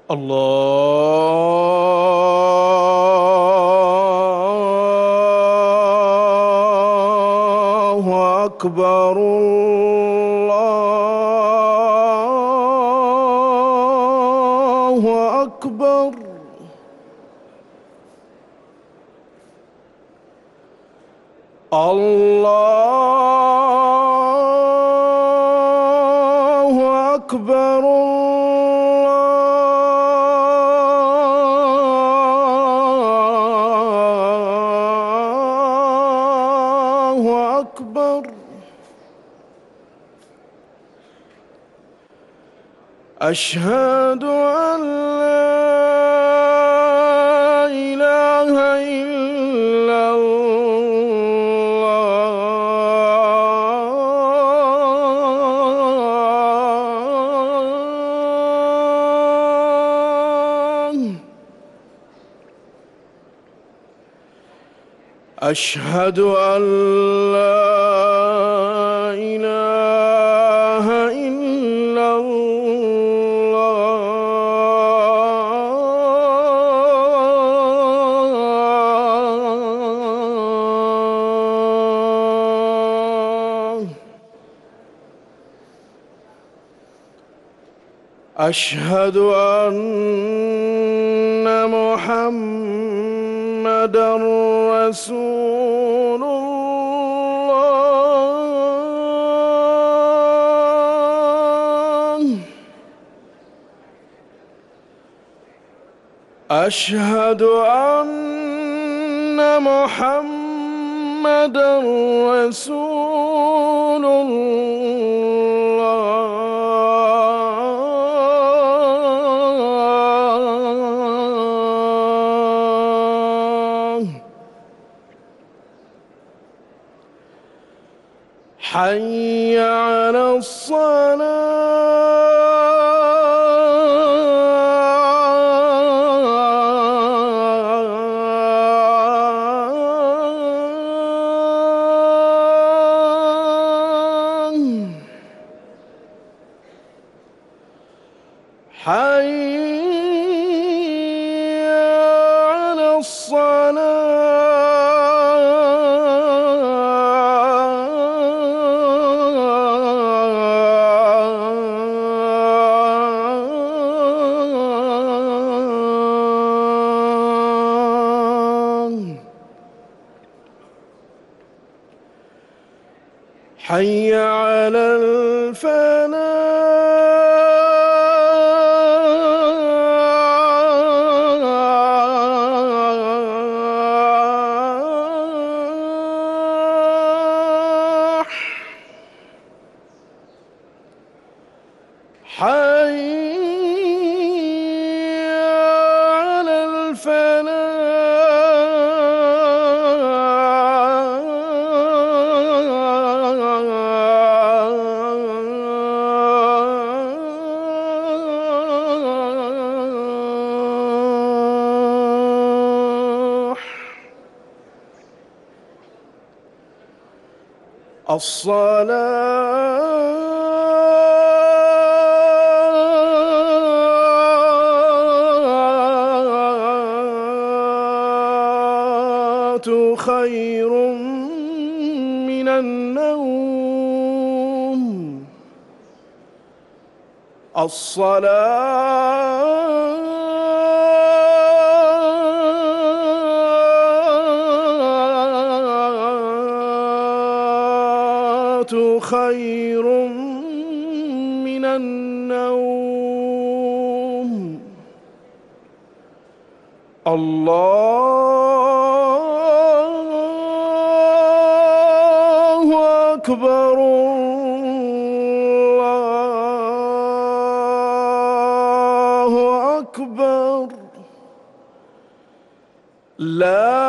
الله أكبر الله أكبر. الله أكبر الله أكبر. أشهد أن لا إله إلا الله. أشهد أن لا إله إلا الله. أشهد أن محمدًا رسول الله. أشهد أن محمدًا رسول الله. حي على الصلاة. حي على الصلاة. حي على الفلاح. حي على الفلاح. الصلاة خير من النوم. الصلاة خير من النوم. الله أكبر الله أكبر. لا